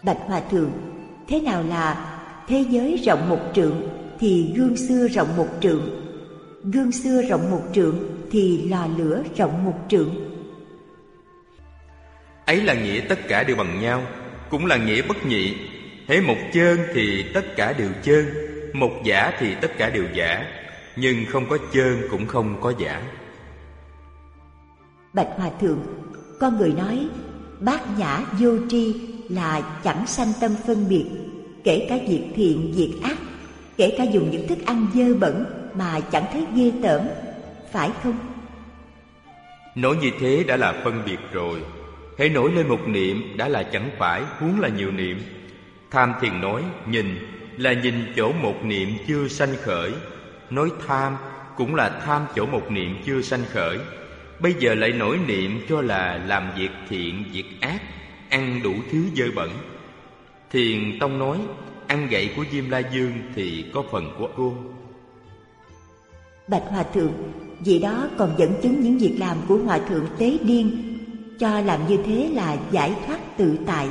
Bạch Hòa Thượng, thế nào là thế giới rộng 1 trượng thì gương xưa rộng 1 trượng, gương xưa rộng 1 trượng thì lò lửa rộng 1 trượng? Ấy là nghĩa tất cả đều bằng nhau, cũng là nghĩa bất nhị. Hễ một chơn thì tất cả đều chơn, một giả thì tất cả đều giả, nhưng không có chơn cũng không có giả. Bạch Hòa Thượng, con người nói bát nhã vô tri là chẳng sanh tâm phân biệt, kể cả việc thiện việc ác, kể cả dùng những thức ăn dơ bẩn mà chẳng thấy ghê tởm, phải không? Nói như thế đã là phân biệt rồi. Hãy nổi lên một niệm đã là chẳng phải, huống là nhiều niệm. Tham Thiền nói nhìn là nhìn chỗ một niệm chưa sanh khởi. Nói tham cũng là tham chỗ một niệm chưa sanh khởi. Bây giờ lại nổi niệm cho là làm việc thiện việc ác, ăn đủ thứ dơ bẩn. Thiền Tông nói ăn gậy của Diêm La Dương thì có phần của cô. Bạch Hòa Thượng, vì đó còn dẫn chứng những việc làm của Hòa Thượng Tế Điên, cho làm như thế là giải thoát tự tại.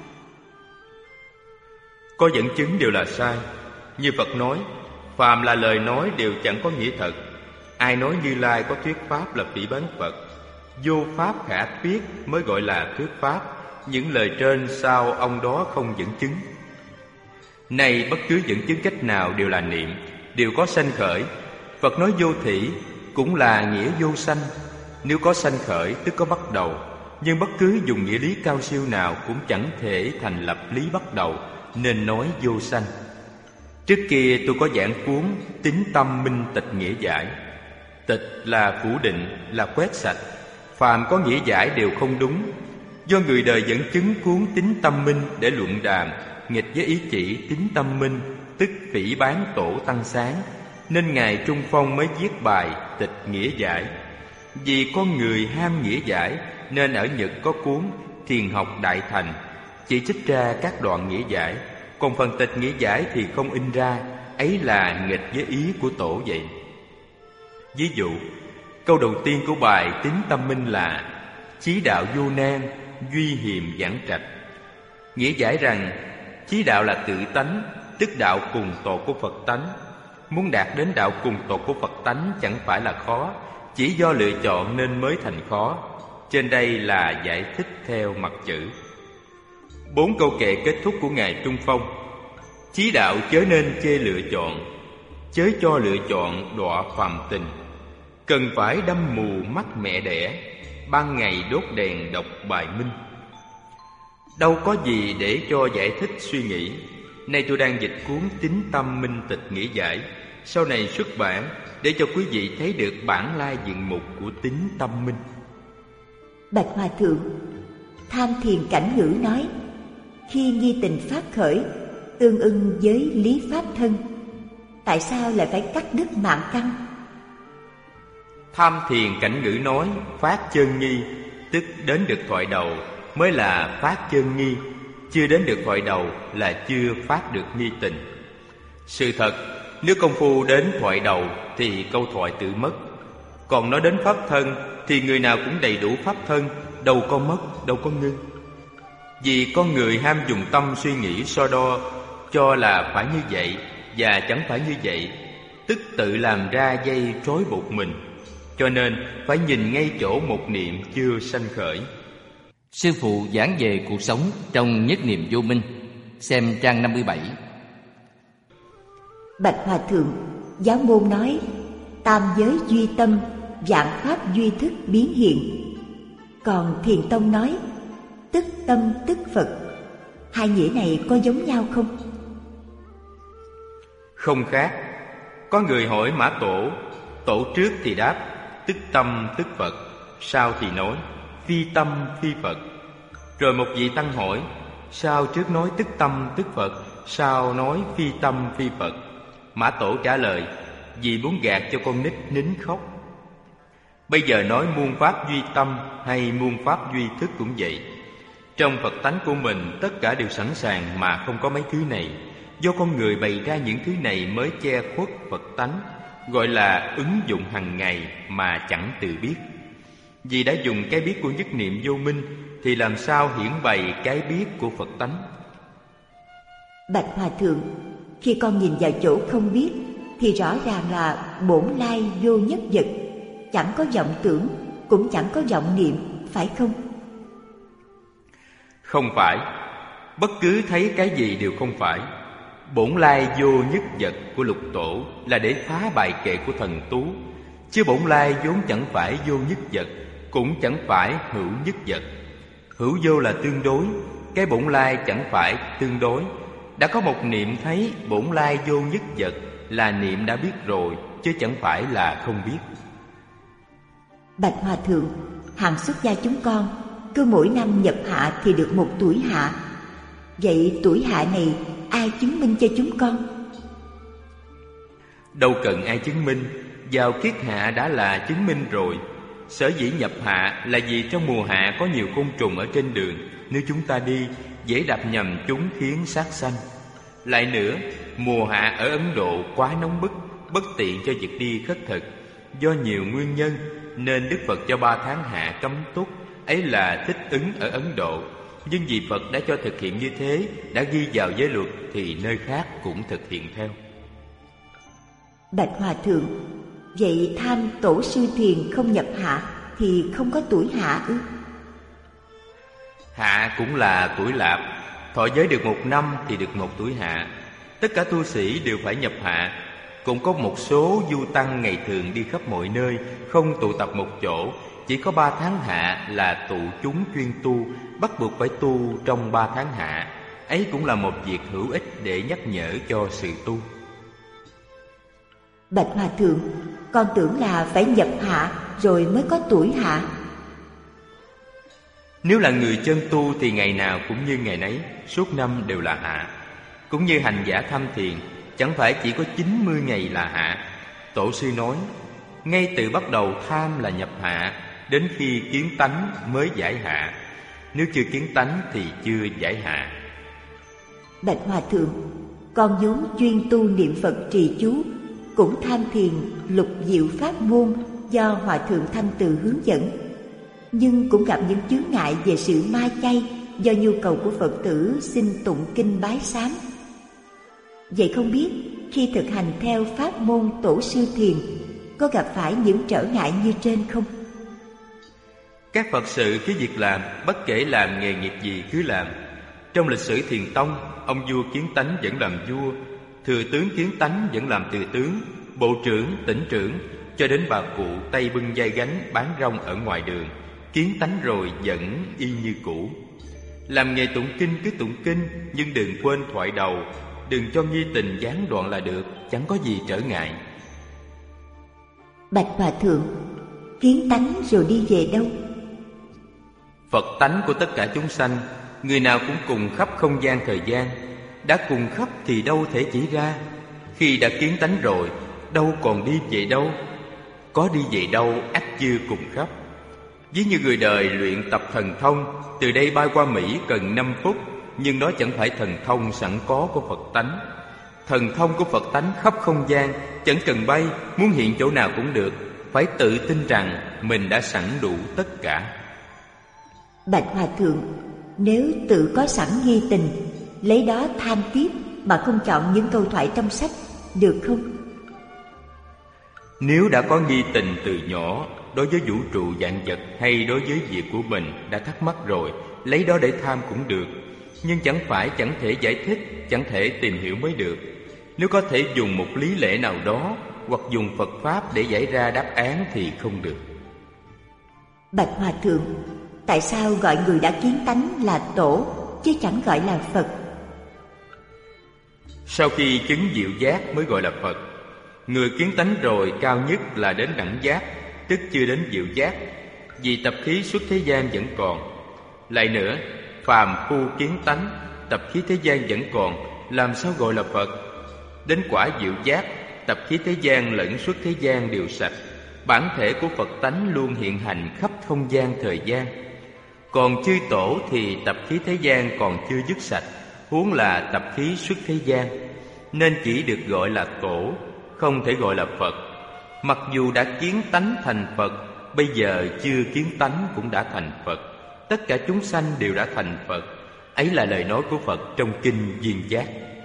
Có dẫn chứng đều là sai. Như Phật nói, phàm là lời nói đều chẳng có nghĩa thật. Ai nói Như Lai có thuyết pháp là phỉ báng Phật. Vô pháp khả thuyết mới gọi là thuyết pháp. Những lời trên sao ông đó không dẫn chứng? Này bất cứ dẫn chứng cách nào đều là niệm, đều có sanh khởi. Phật nói vô thỉ cũng là nghĩa vô sanh. Nếu có sanh khởi tức có bắt đầu. Nhưng bất cứ dùng nghĩa lý cao siêu nào cũng chẳng thể thành lập lý bắt đầu, nên nói vô sanh. Trước kia tôi có giảng cuốn Tín Tâm Minh Tịch Nghĩa Giải. Tịch là phủ định, là quét sạch. Phàm có nghĩa giải đều không đúng. Do người đời dẫn chứng cuốn Tín Tâm Minh để luận đàm, nghịch với ý chỉ Tín Tâm Minh, tức phỉ báng Tổ Tăng Sáng, nên Ngài Trung Phong mới viết bài Tịch Nghĩa Giải. Vì con người ham nghĩa giải nên ở Nhật có cuốn Thiền Học Đại Thành, chỉ trích ra các đoạn nghĩa giải. Còn phần tịch nghĩa giải thì không in ra. Ấy là nghịch với ý của Tổ vậy. Ví dụ, câu đầu tiên của bài Tín Tâm Minh là chí đạo vô nan, duy hiềm giảng trạch. Nghĩa giải rằng chí đạo là tự tánh, tức đạo cùng tột của Phật tánh. Muốn đạt đến đạo cùng tột của Phật tánh chẳng phải là khó, chỉ do lựa chọn nên mới thành khó. Trên đây là giải thích theo mặt chữ. 4 câu kệ kết thúc của Ngài Trung Phong. Chí đạo chớ nên chê lựa chọn, chớ cho lựa chọn đọa phàm tình. Cần phải đâm mù mắt mẹ đẻ, ban ngày đốt đèn đọc bài minh. Đâu có gì để cho giải thích suy nghĩ. Nay tôi đang dịch cuốn Tín Tâm Minh Tịch Nghĩa Giải, sau này xuất bản để cho quý vị thấy được bản lai diện mục của Tín Tâm Minh. Bạch Hòa Thượng, Tham Thiền Cảnh Ngữ nói khi nghi tình phát khởi, tương ưng với lý pháp thân. Tại sao lại phải cắt đứt mạng căn? Tham Thiền Cảnh Ngữ nói phát chân nghi, tức đến được thoại đầu mới là phát chân nghi, chưa đến được thoại đầu là chưa phát được nghi tình. Sự thật, nếu công phu đến thoại đầu thì câu thoại tự mất. Còn nói đến pháp thân thì người nào cũng đầy đủ pháp thân, đâu có mất, đâu có ngưng. Vì con người ham dùng tâm suy nghĩ so đo, cho là phải như vậy và chẳng phải như vậy, tức tự làm ra dây trói buộc mình. Cho nên phải nhìn ngay chỗ một niệm chưa sanh khởi. Sư phụ giảng về cuộc sống trong Nhất Niệm Vô Minh. Xem trang 57. Bạch Hòa Thượng, giáo môn nói tam giới duy tâm, vạn pháp duy thức biến hiện. Còn Thiền Tông nói tức tâm tức Phật. Hai nghĩa này có giống nhau không? Không khác. Có người hỏi Mã Tổ, Tổ trước thì đáp tức tâm tức Phật, sau thì nói phi tâm phi Phật. Rồi một vị tăng hỏi, sao trước nói tức tâm tức Phật, sao nói phi tâm phi Phật? Mã Tổ trả lời, vì muốn gạt cho con nít nín khóc. Bây giờ nói muôn pháp duy tâm hay muôn pháp duy thức cũng vậy. Trong Phật tánh của mình tất cả đều sẵn sàng mà không có mấy thứ này. Do con người bày ra những thứ này mới che khuất Phật tánh, gọi là ứng dụng hàng ngày mà chẳng tự biết. Vì đã dùng cái biết của Nhất Niệm Vô Minh thì làm sao hiển bày cái biết của Phật tánh. Bạch Hòa Thượng, khi con nhìn vào chỗ không biết thì rõ ràng là bổn lai vô nhất vật, chẳng có vọng tưởng, cũng chẳng có vọng niệm, phải không? Không phải. Bất cứ thấy cái gì đều không phải. Bổn lai vô nhất vật của Lục Tổ là để phá bài kệ của Thần Tú, chứ bổn lai vốn chẳng phải vô nhất vật, cũng chẳng phải hữu nhất vật. Hữu vô là tương đối, cái bổn lai chẳng phải tương đối. Đã có một niệm thấy bổn lai vô nhất vật là niệm đã biết rồi, chứ chẳng phải là không biết. Bạch Hòa Thượng, hàng xuất gia chúng con cứ mỗi năm nhập hạ thì được 1 tuổi hạ. Vậy tuổi hạ này ai chứng minh cho chúng con? Đâu cần ai chứng minh, vào kiết hạ đã là chứng minh rồi. Sở dĩ nhập hạ là vì trong mùa hạ có nhiều côn trùng ở trên đường, nếu chúng ta đi dễ đạp nhầm chúng khiến sát sanh. Lại nữa, mùa hạ ở Ấn Độ quá nóng bức, bất tiện cho việc đi khất thực. Do nhiều nguyên nhân nên Đức Phật cho 3 tháng hạ cấm túc, ấy là thích ứng ở Ấn Độ. Nhưng vì Phật đã cho thực hiện như thế, đã ghi vào giới luật, thì nơi khác cũng thực hiện theo. Bạch Hòa Thượng, vậy tham tổ sư thiền không nhập hạ thì không có tuổi hạ ư? Hạ cũng là tuổi lạp. Thọ giới được 1 năm thì được 1 tuổi hạ. Tất cả tu sĩ đều phải nhập hạ. Cũng có một số du tăng ngày thường đi khắp mọi nơi, không tụ tập một chỗ. Chỉ có 3 tháng hạ là tụ chúng chuyên tu, bắt buộc phải tu trong 3 tháng hạ. Ấy cũng là một việc hữu ích để nhắc nhở cho sự tu. Bạch Hòa Thượng, con tưởng là phải nhập hạ rồi mới có tuổi hạ. Nếu là người chân tu thì ngày nào cũng như ngày nấy, suốt năm đều là hạ. Cũng như hành giả tham thiền, chẳng phải chỉ có 90 ngày là hạ. Tổ sư nói, ngay từ bắt đầu tham là nhập hạ, đến khi kiến tánh mới giải hạ. Nếu chưa kiến tánh thì chưa giải hạ. Bạch Hòa Thượng, con vốn chuyên tu niệm Phật trì chú, cũng tham thiền lục diệu pháp môn do Hòa Thượng Thanh Từ hướng dẫn, nhưng cũng gặp những chướng ngại về sự ma chay do nhu cầu của Phật tử xin tụng kinh bái sám. Vậy không biết khi thực hành theo pháp môn tổ sư thiền có gặp phải những trở ngại như trên không? Các Phật sự cứ việc làm, bất kể làm nghề nghiệp gì cứ làm. Trong lịch sử Thiền Tông, ông vua Kiến Tánh vẫn làm vua, thừa tướng Kiến Tánh vẫn làm thừa tướng, bộ trưởng, tỉnh trưởng, cho đến bà cụ tay bưng vai gánh bán rong ở ngoài đường, Kiến Tánh rồi vẫn y như cũ. Làm nghề tụng kinh cứ tụng kinh, nhưng đừng quên thoại đầu, đừng cho nghi tình gián đoạn là được, chẳng có gì trở ngại. Bạch Hòa Thượng, Kiến Tánh rồi đi về đâu? Phật tánh của tất cả chúng sanh, người nào cũng cùng khắp không gian thời gian. Đã cùng khắp thì đâu thể chỉ ra. Khi đã kiến tánh rồi, đâu còn đi về đâu. Có đi về đâu ắt chưa cùng khắp. Ví như người đời luyện tập thần thông, từ đây bay qua Mỹ cần 5 phút, nhưng đó chẳng phải thần thông sẵn có của Phật tánh. Thần thông của Phật tánh khắp không gian, chẳng cần bay, muốn hiện chỗ nào cũng được. Phải tự tin rằng mình đã sẵn đủ tất cả. Bạch Hòa Thượng, nếu tự có sẵn nghi tình, lấy đó tham tiếp mà không chọn những câu thoại trong sách, được không? Nếu đã có nghi tình từ nhỏ, đối với vũ trụ vạn vật hay đối với việc của mình đã thắc mắc rồi, lấy đó để tham cũng được. Nhưng chẳng phải chẳng thể giải thích, chẳng thể tìm hiểu mới được. Nếu có thể dùng một lý lẽ nào đó, hoặc dùng Phật Pháp để giải ra đáp án thì không được. Bạch Hòa Thượng, tại sao gọi người đã kiến tánh là tổ, chứ chẳng gọi là Phật? Sau khi chứng diệu giác mới gọi là Phật. Người kiến tánh rồi cao nhất là đến đẳng giác, tức chưa đến diệu giác, vì tập khí xuất thế gian vẫn còn. Lại nữa, phàm phu kiến tánh, tập khí thế gian vẫn còn, làm sao gọi là Phật? Đến quả diệu giác, tập khí thế gian lẫn xuất thế gian đều sạch. Bản thể của Phật tánh luôn hiện hành khắp không gian thời gian. Còn chư tổ thì tập khí thế gian còn chưa dứt sạch, huống là tập khí xuất thế gian, nên chỉ được gọi là tổ, không thể gọi là Phật. Mặc dù đã kiến tánh thành Phật, bây giờ chưa kiến tánh cũng đã thành Phật. Tất cả chúng sanh đều đã thành Phật. Ấy là lời nói của Phật trong kinh Duyên Giác.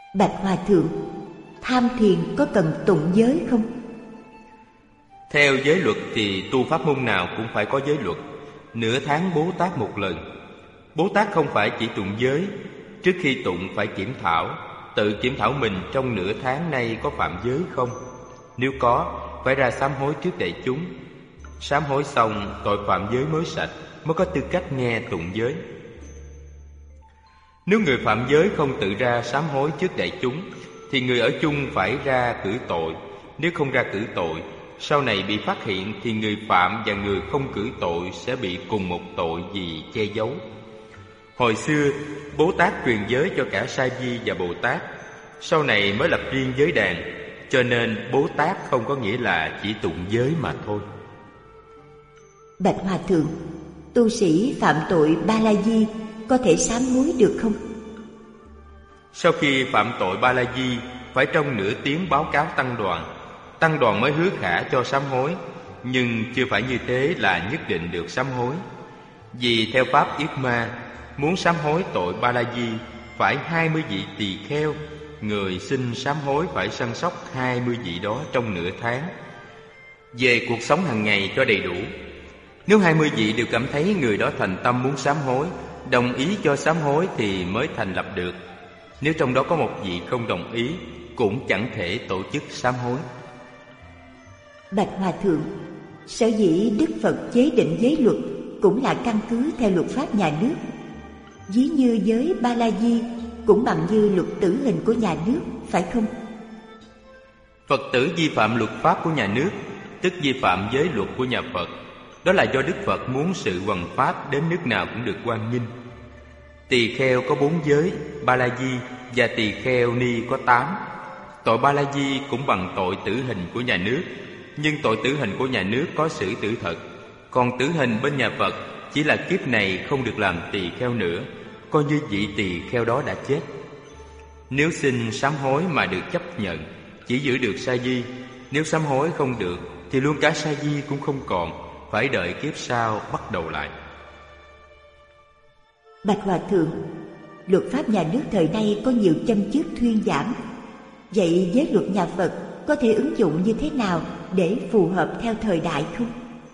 Bạch Hòa Thượng, tham thiền có cần tụng giới không? Theo giới luật thì tu pháp môn nào cũng phải có giới luật. Nửa tháng Bố Tát một lần. Bố Tát không phải chỉ tụng giới. Trước khi tụng phải kiểm thảo, tự kiểm thảo mình trong nửa tháng nay có phạm giới không. Nếu có, phải ra sám hối trước đại chúng. Sám hối xong, tội phạm giới mới sạch, mới có tư cách nghe tụng giới. Nếu người phạm giới không tự ra sám hối trước đại chúng, thì người ở chung phải ra cử tội. Nếu không ra cử tội, sau này bị phát hiện thì người phạm và người không cử tội sẽ bị cùng một tội vì che giấu. Hồi xưa, Bố Tát truyền giới cho cả Sa Di và Bồ Tát, sau này mới lập riêng giới đàn, cho nên Bố Tát không có nghĩa là chỉ tụng giới mà thôi. Bạch Hòa Thượng, tu sĩ phạm tội Ba La Di có thể sám hối được không? Sau khi phạm tội Ba La Di, phải trong nửa tiếng báo cáo tăng đoàn. Tăng đoàn mới hứa khả cho sám hối, nhưng chưa phải như thế là nhất định được sám hối. Vì theo pháp Yết Ma, muốn sám hối tội Ba La Di phải 20 vị tỳ kheo. Người xin sám hối phải săn sóc 20 vị đó trong nửa tháng. Về cuộc sống hàng ngày cho đầy đủ. Nếu 20 vị đều cảm thấy người đó thành tâm muốn sám hối, đồng ý cho sám hối thì mới thành lập được. Nếu trong đó có một vị không đồng ý, cũng chẳng thể tổ chức sám hối. Bạch Hòa Thượng, sở dĩ Đức Phật chế định giới luật cũng là căn cứ theo luật pháp nhà nước. Ví như giới Ba La Di cũng bằng như luật tử hình của nhà nước, phải không? Phật tử vi phạm luật pháp của nhà nước, tức vi phạm giới luật của nhà Phật. Đó là do Đức Phật muốn sự hoằng pháp đến nước nào cũng được hoan nghênh. Tỳ kheo có 4 giới, Ba La Di và tỳ kheo ni có 8. Tội Ba La Di cũng bằng tội tử hình của nhà nước, nhưng tội tử hình của nhà nước có xử tử thật. Còn tử hình bên nhà Phật chỉ là kiếp này không được làm tỳ kheo nữa, coi như vị tỳ kheo đó đã chết. Nếu xin sám hối mà được chấp nhận, chỉ giữ được Sa Di. Nếu sám hối không được thì luôn cả Sa Di cũng không còn, phải đợi kiếp sau bắt đầu lại. Bạch Hòa Thượng, luật pháp nhà nước thời nay có nhiều châm chước thuyên giảm. Vậy giới luật nhà Phật có thể ứng dụng như thế nào để phù hợp theo thời đại không?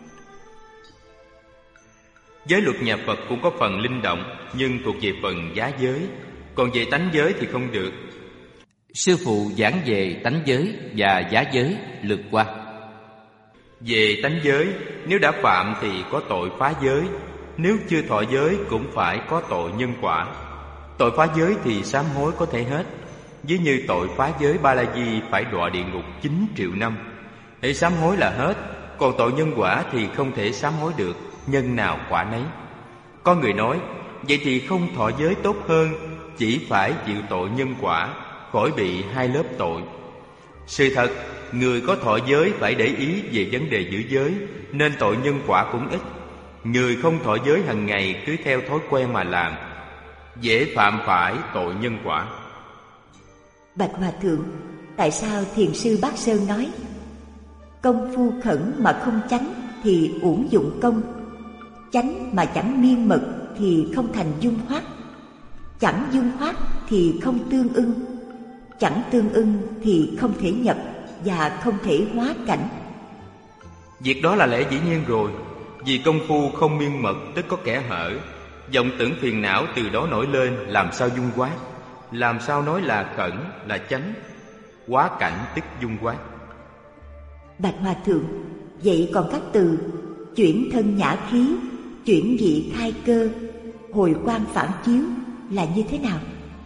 Giới luật nhà Phật cũng có phần linh động, nhưng thuộc về phần giá giới. Còn về tánh giới thì không được. Sư phụ giảng về tánh giới và giá giới lượt qua. Về tánh giới, nếu đã phạm thì có tội phá giới. Nếu chưa thọ giới cũng phải có tội nhân quả. Tội phá giới thì sám hối có thể hết. Ví như tội phá giới Ba La Di phải đọa địa ngục 9 triệu năm. Hễ sám hối là hết. Còn tội nhân quả thì không thể sám hối được, nhân nào quả nấy. Có người nói, vậy thì không thọ giới tốt hơn, chỉ phải chịu tội nhân quả, khỏi bị 2 lớp tội. Sự thật, người có thọ giới phải để ý về vấn đề giữ giới, nên tội nhân quả cũng ít. Người không thọ giới hàng ngày cứ theo thói quen mà làm, dễ phạm phải tội nhân quả. Bạch Hòa Thượng, tại sao Thiền sư Bát Sơn nói công phu khẩn mà không chánh thì uổng dụng công, chánh mà chẳng miên mật thì không thành dung hoát, chẳng dung hoát thì không tương ưng, chẳng tương ưng thì không thể nhập và không thể hóa cảnh? Việc đó là lẽ dĩ nhiên rồi. Vì công phu không miên mật tức có kẽ hở, vọng tưởng phiền não từ đó nổi lên, làm sao dung hoát? Làm sao nói là khẩn, là chánh? Hóa cảnh tức dung hoát. Bạch Hòa Thượng, vậy còn các từ chuyển thân nhã khí, chuyển vị khai cơ, hồi quang phản chiếu là như thế nào?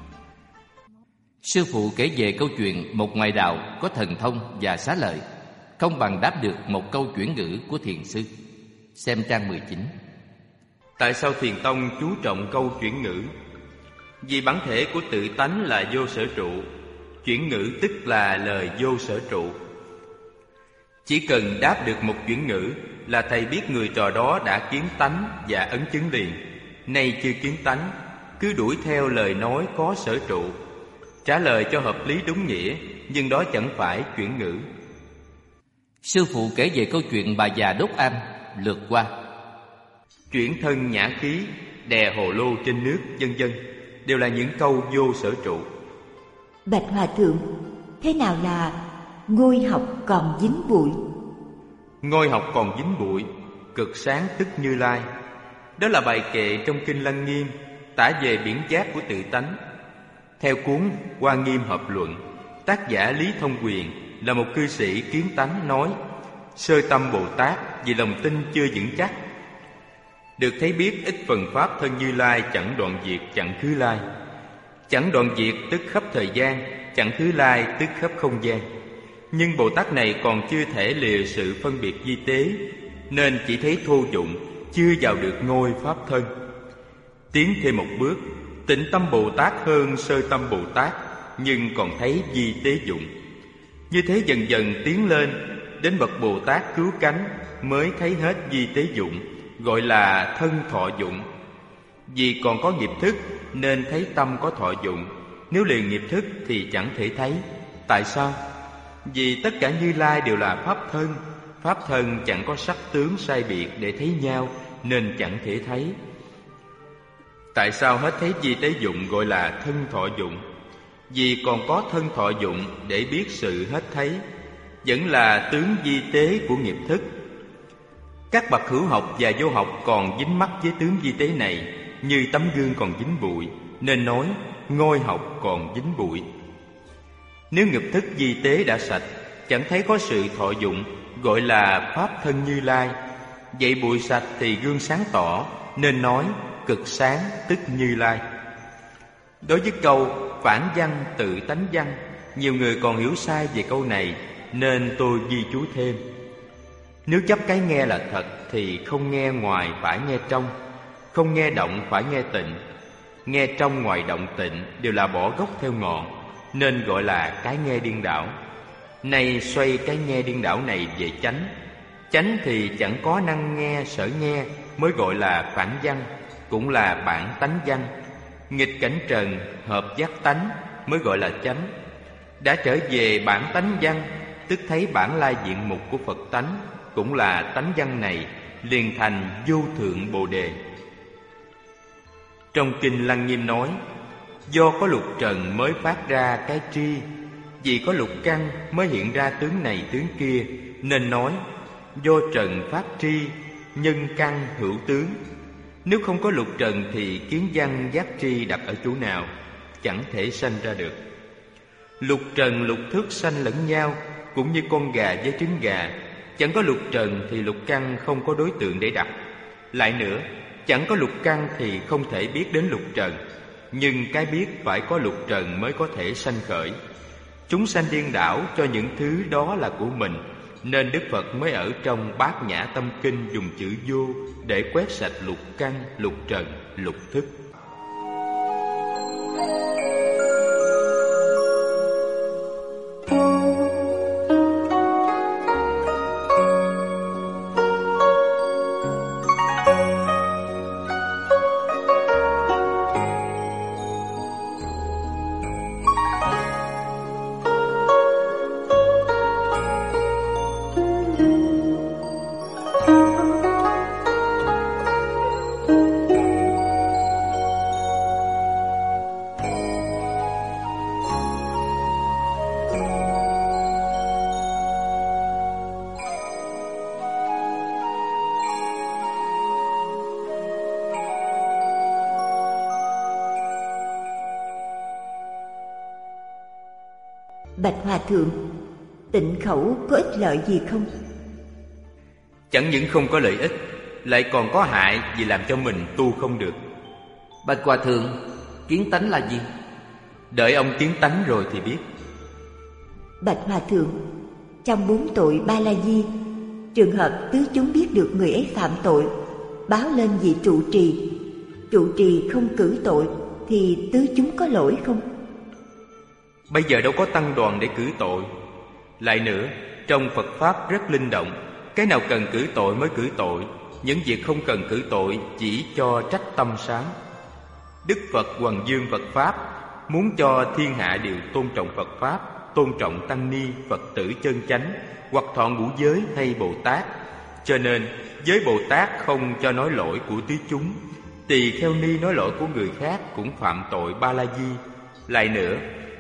Sư phụ kể về câu chuyện một ngoại đạo có thần thông và xá lợi, không bằng đáp được một câu chuyển ngữ của thiền sư. Xem trang 19. Tại sao Thiền Tông chú trọng câu chuyển ngữ? Vì bản thể của tự tánh là vô sở trụ, chuyển ngữ tức là lời vô sở trụ. Chỉ cần đáp được một chuyển ngữ là thầy biết người trò đó đã kiến tánh và ấn chứng liền. Nay chưa kiến tánh, cứ đuổi theo lời nói có sở trụ, trả lời cho hợp lý đúng nghĩa, nhưng đó chẳng phải chuyển ngữ. Sư phụ kể về câu chuyện bà già đốt am, lượt qua. Chuyển thân nhã khí, đè hồ lô trên nước, vân vân, đều là những câu vô sở trụ. Bạch Hòa Thượng, thế nào là ngôi học còn dính bụi? Ngôi học còn dính bụi, cực sáng tức Như Lai. Đó là bài kệ trong Kinh Lăng Nghiêm, tả về biển giác của tự tánh. Theo cuốn Hoa Nghiêm Hợp Luận, tác giả Lý Thông Quyền là một cư sĩ kiến tánh nói: sơ tâm Bồ Tát vì lòng tin chưa vững chắc, được thấy biết ít phần pháp thân Như Lai chẳng đoạn diệt chẳng khứ lai. Chẳng đoạn diệt tức khắp thời gian, chẳng khứ lai tức khắp không gian. Nhưng Bồ Tát này còn chưa thể lìa sự phân biệt vi tế, nên chỉ thấy thô dụng, chưa vào được ngôi pháp thân. Tiến thêm một bước, tịnh tâm Bồ Tát hơn sơ tâm Bồ Tát, nhưng còn thấy vi tế dụng. Như thế dần dần tiến lên, đến bậc Bồ Tát cứu cánh mới thấy hết vi tế dụng, gọi là thân thọ dụng. Vì còn có nghiệp thức nên thấy tâm có thọ dụng, nếu liền nghiệp thức thì chẳng thể thấy. Tại sao? Vì tất cả Như Lai đều là pháp thân, pháp thân chẳng có sắc tướng sai biệt để thấy nhau, nên chẳng thể thấy. Tại sao hết thấy vi tế dụng gọi là thân thọ dụng? Vì còn có thân thọ dụng để biết sự hết thấy, vẫn là tướng vi tế của nghiệp thức. Các bậc hữu học và vô học còn dính mắc với tướng vi tế này, như tấm gương còn dính bụi, nên nói ngôi học còn dính bụi. Nếu nghiệp thức vi tế đã sạch, chẳng thấy có sự thọ dụng, gọi là pháp thân Như Lai. Vậy bụi sạch thì gương sáng tỏ, nên nói cực sáng tức Như Lai. Đối với câu phản văn tự tánh văn, nhiều người còn hiểu sai về câu này, nên tôi ghi chú thêm. Nếu chấp cái nghe là thật thì không nghe ngoài phải nghe trong, không nghe động phải nghe tịnh. Nghe trong ngoài động tịnh đều là bỏ gốc theo ngọn, nên gọi là cái nghe điên đảo. Nay xoay cái nghe điên đảo này về chánh. Chánh thì chẳng có năng nghe sở nghe, mới gọi là phản văn, cũng là bản tánh văn. Nghịch cảnh trần hợp giác tánh mới gọi là chánh. Đã trở về bản tánh văn, tức thấy bản lai diện mục của Phật tánh, cũng là tánh văn này, liền thành vô thượng Bồ Đề. Trong Kinh Lăng Nghiêm nói: do có lục trần mới phát ra cái tri, vì có lục căn mới hiện ra tướng này tướng kia, nên nói do trần phát tri, nhân căn hữu tướng. Nếu không có lục trần thì kiến văn giác tri đặt ở chỗ nào, chẳng thể sanh ra được. Lục trần lục thức sanh lẫn nhau, cũng như con gà với trứng gà. Chẳng có lục trần thì lục căn không có đối tượng để đặt. Lại nữa, chẳng có lục căn thì không thể biết đến lục trần, nhưng cái biết phải có lục trần mới có thể sanh khởi. Chúng sanh điên đảo cho những thứ đó là của mình, nên Đức Phật mới ở trong Bát Nhã Tâm Kinh dùng chữ vô để quét sạch lục căn, lục trần, lục thức. Bạch Hòa Thượng, tịnh khẩu có ích lợi gì không? Chẳng những không có lợi ích, lại còn có hại vì làm cho mình tu không được. Bạch Hòa Thượng, kiến tánh là gì? Đợi ông kiến tánh rồi thì biết. Bạch Hòa Thượng, trong 4 tội Ba La Di, trường hợp tứ chúng biết được người ấy phạm tội, báo lên vị trụ trì không cử tội, thì tứ chúng có lỗi không? Bây giờ đâu có tăng đoàn để cử tội. Lại nữa, trong Phật Pháp rất linh động, cái nào cần cử tội mới cử tội, những việc không cần cử tội chỉ cho trách tâm sáng. Đức Phật hoằng dương Phật Pháp, muốn cho thiên hạ đều tôn trọng Phật Pháp, tôn trọng tăng ni, Phật tử chân chánh, hoặc thọ ngũ giới hay Bồ Tát. Cho nên với Bồ Tát không cho nói lỗi của tứ chúng, tỳ kheo ni nói lỗi của người khác cũng phạm tội Ba La Di. Lại nữa,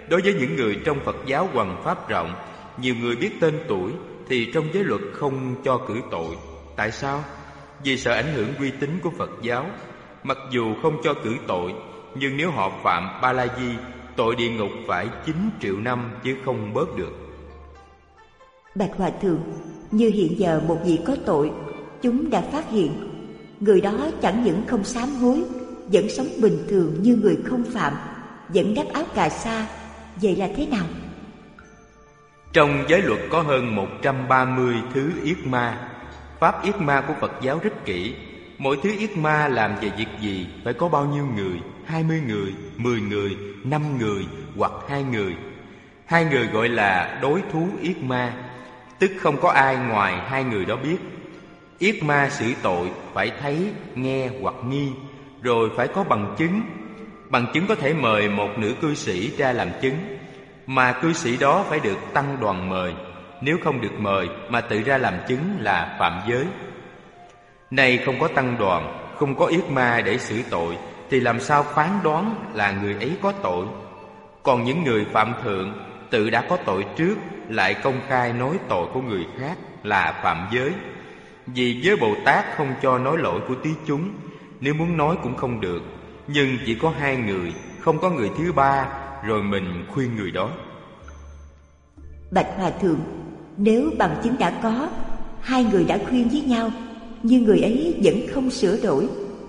Đối với những người trong Phật giáo hoằng pháp rộng, nhiều người biết tên tuổi, thì trong giới luật không cho cử tội. Tại sao? Vì sợ ảnh hưởng uy tín của Phật giáo. Mặc dù không cho cử tội, nhưng nếu họ phạm Ba La Di, tội địa ngục phải 9 triệu năm chứ không bớt được. Bạch Hòa Thượng, như hiện giờ một vị có tội, chúng đã phát hiện. Người đó chẳng những không sám hối, vẫn sống bình thường như người không phạm, vẫn đắp áo cà sa. Vậy là thế nào? Trong giới luật có hơn 130 thứ yết ma. Pháp yết ma của Phật giáo rất kỹ. Mỗi thứ yết ma làm về việc gì, phải có bao nhiêu người, 20 người, 10 người, 5 người hoặc 2 người. 2 người gọi là đối thú yết ma, tức không có ai ngoài 2 người đó biết. Yết ma xử tội phải thấy, nghe hoặc nghi, rồi phải có bằng chứng. Bằng chứng có thể mời một nữ cư sĩ ra làm chứng, mà cư sĩ đó phải được tăng đoàn mời. Nếu không được mời mà tự ra làm chứng là phạm giới. Này không có tăng đoàn, không có yết ma để xử tội, thì làm sao phán đoán là người ấy có tội? Còn những người phạm thượng tự đã có tội trước, lại công khai nói tội của người khác là phạm giới. Vì giới Bồ Tát không cho nói lỗi của tí chúng, nếu muốn nói cũng không được. Nhưng chỉ có 2 người, không có người thứ ba, rồi mình khuyên người đó. Bạch Hòa Thượng, nếu bằng chứng đã có, 2 người đã khuyên với nhau, nhưng người ấy vẫn không sửa đổi,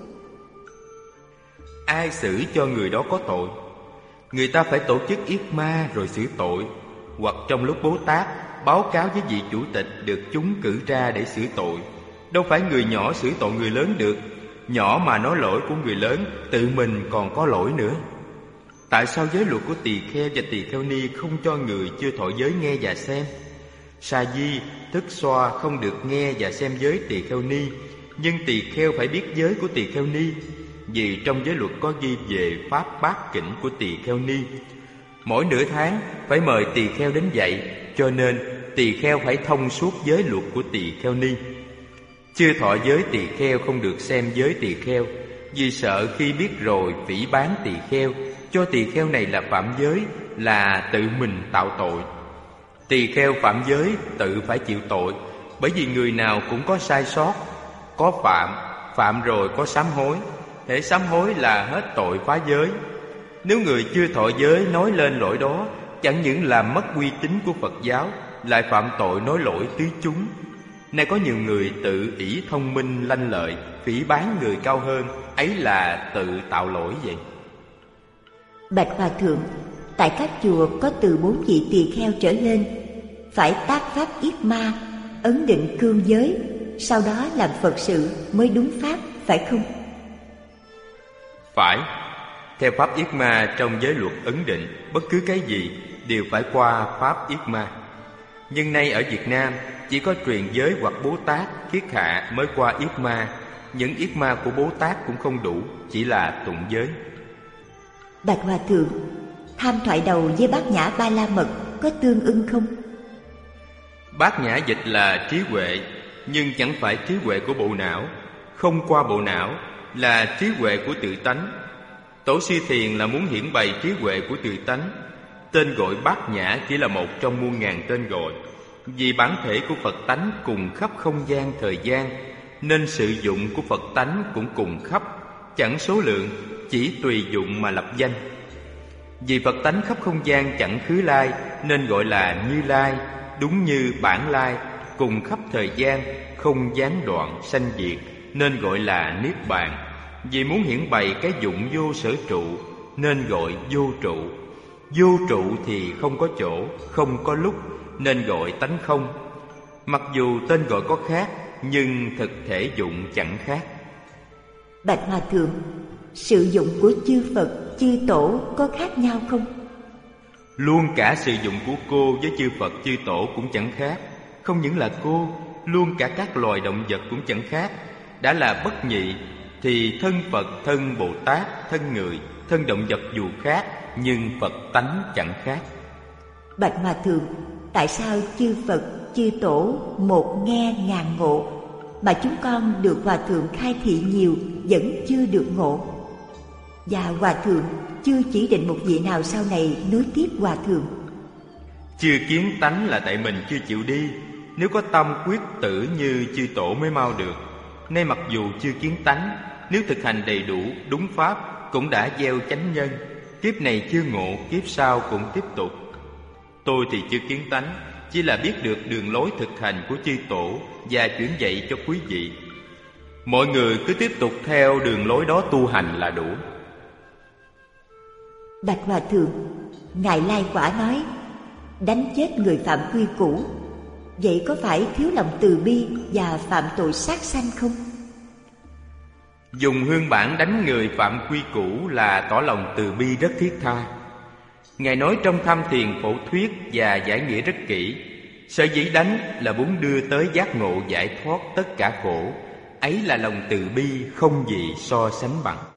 ai xử cho người đó có tội? Người ta phải tổ chức yết ma rồi xử tội, hoặc trong lúc Bố Tát báo cáo với vị chủ tịch được chúng cử ra để xử tội. Đâu phải người nhỏ xử tội người lớn được. Nhỏ mà nói lỗi của người lớn, tự mình còn có lỗi nữa. Tại sao giới luật của tỳ kheo và tỳ kheo ni không cho người chưa thọ giới nghe và xem? Sa di, thức xoa không được nghe và xem giới tỳ kheo ni, nhưng tỳ kheo phải biết giới của tỳ kheo ni. Vì trong giới luật có ghi về pháp bát kỉnh của tỳ kheo ni. Mỗi nửa tháng phải mời tỳ kheo đến dạy, cho nên tỳ kheo phải thông suốt giới luật của tỳ kheo ni. Chưa thọ giới tỳ kheo không được xem giới tỳ kheo, vì sợ khi biết rồi phỉ báng tỳ kheo, cho tỳ kheo này là phạm giới, là tự mình tạo tội. Tỳ kheo phạm giới tự phải chịu tội, bởi vì người nào cũng có sai sót, có phạm rồi có sám hối. Hễ sám hối là hết tội phá giới. Nếu người chưa thọ giới nói lên lỗi đó, chẳng những làm mất uy tín của Phật giáo, lại phạm tội nói lỗi tứ chúng. Nay có nhiều người tự ỷ thông minh lanh lợi, phỉ báng người cao hơn, ấy là tự tạo lỗi vậy. Bạch Hòa Thượng, tại các chùa có từ 4 vị tỳ kheo trở lên, phải tác pháp yết ma, ấn định cương giới, sau đó làm Phật sự mới đúng pháp, phải không? Phải. Theo pháp yết ma trong giới luật ấn định, bất cứ cái gì đều phải qua pháp yết ma. Nhưng nay ở Việt Nam chỉ có truyền giới hoặc Bố Tát, Kiết Hạ mới qua yết ma. Những yết ma của Bố Tát cũng không đủ, chỉ là tụng giới. Bạch Hòa Thượng, tham thoại đầu với bát nhã ba la mật có tương ưng không? Bát nhã dịch là trí huệ, nhưng chẳng phải trí huệ của bộ não. Không qua bộ não là trí huệ của tự tánh. Tổ sư Thiền là muốn hiển bày trí huệ của tự tánh. Tên gọi bát nhã chỉ là một trong muôn ngàn tên gọi. Vì bản thể của Phật tánh cùng khắp không gian thời gian, nên sự dụng của Phật tánh cũng cùng khắp, chẳng số lượng, chỉ tùy dụng mà lập danh. Vì Phật tánh khắp không gian chẳng khứ lai, nên gọi là Như Lai, đúng như bản lai, cùng khắp thời gian, không gián đoạn sanh diệt, nên gọi là Niết Bàn. Vì muốn hiển bày cái dụng vô sở trụ, nên gọi vô trụ. Vô trụ thì không có chỗ, không có lúc, nên gọi tánh không. Mặc dù tên gọi có khác, nhưng thực thể dụng chẳng khác. Bạch Hòa Thượng, sự dụng của chư Phật, chư Tổ có khác nhau không? Luôn cả sự dụng của cô với chư Phật, chư Tổ cũng chẳng khác. Không những là cô, luôn cả các loài động vật cũng chẳng khác. Đã là bất nhị, thì thân Phật, thân Bồ Tát, thân người, thân động vật dù khác, nhưng Phật tánh chẳng khác. Bạch Hòa Thượng, tại sao chư Phật, chư Tổ một nghe ngàn ngộ, mà chúng con được Hòa Thượng khai thị nhiều vẫn chưa được ngộ? Và Hòa Thượng chưa chỉ định một vị nào sau này nối tiếp Hòa Thượng. Chưa kiến tánh là tại mình chưa chịu đi. Nếu có tâm quyết tử như chư tổ mới mau được. Nay mặc dù chưa kiến tánh, nếu thực hành đầy đủ đúng pháp cũng đã gieo chánh nhân. Kiếp này chưa ngộ, kiếp sau cũng tiếp tục. Tôi thì chưa kiến tánh, chỉ là biết được đường lối thực hành của chư tổ và chuyển dạy cho quý vị. Mọi người cứ tiếp tục theo đường lối đó tu hành là đủ. Bạch Hòa Thượng, Ngài Lai Quả nói đánh chết người phạm quy củ, vậy có phải thiếu lòng từ bi và phạm tội sát sanh không? Dùng hương bản đánh người phạm quy củ là tỏ lòng từ bi rất thiết tha. Ngài nói trong Tham Thiền Phổ Thuyết và giải nghĩa rất kỹ. Sở dĩ đánh là muốn đưa tới giác ngộ giải thoát tất cả khổ. Ấy là lòng từ bi không gì so sánh bằng.